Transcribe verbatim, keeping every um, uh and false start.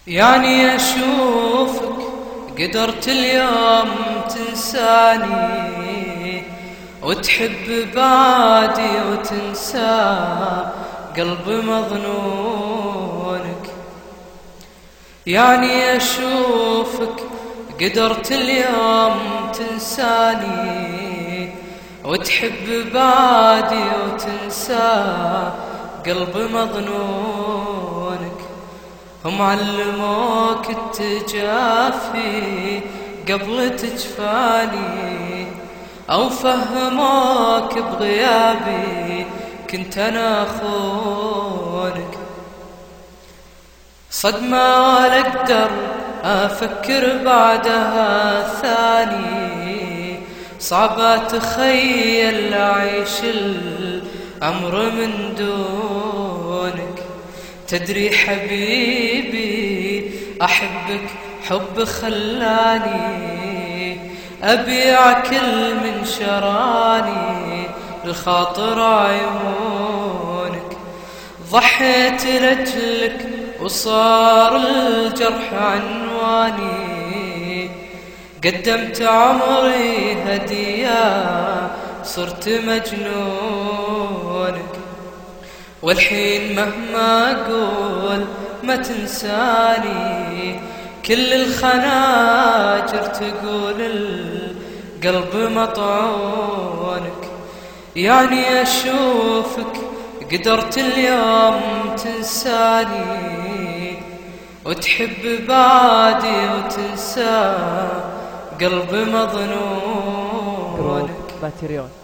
يعني أشوفك قدرت اليوم تنساني وتحب بعدي وتنسى قلب مظنونك. يعني أشوفك قدرت اليوم تنساني وتحب بعدي وتنسى قلب مظنونك. هم علموك التجافي قبل تجفاني أو فهموك بغيابي كنت أنا أخونك. صدمة ولا أقدر أفكر بعدها ثاني، صعب أتخيل أعيش العمر من دونك. تدري حبيبي أحبك حب خلاني أبيع كل من شراني لخاطر عيونك. ضحيت لأجلك وصار الجرح عنواني، قدمت عمري هدية صرت مجنونك. والحين مهما أقول ما تنساني، كل الخناجر تقول القلب مطعونك. يعني أشوفك قدرت اليوم تنساني وتحب بعدي وتنسى قلب مظنونك.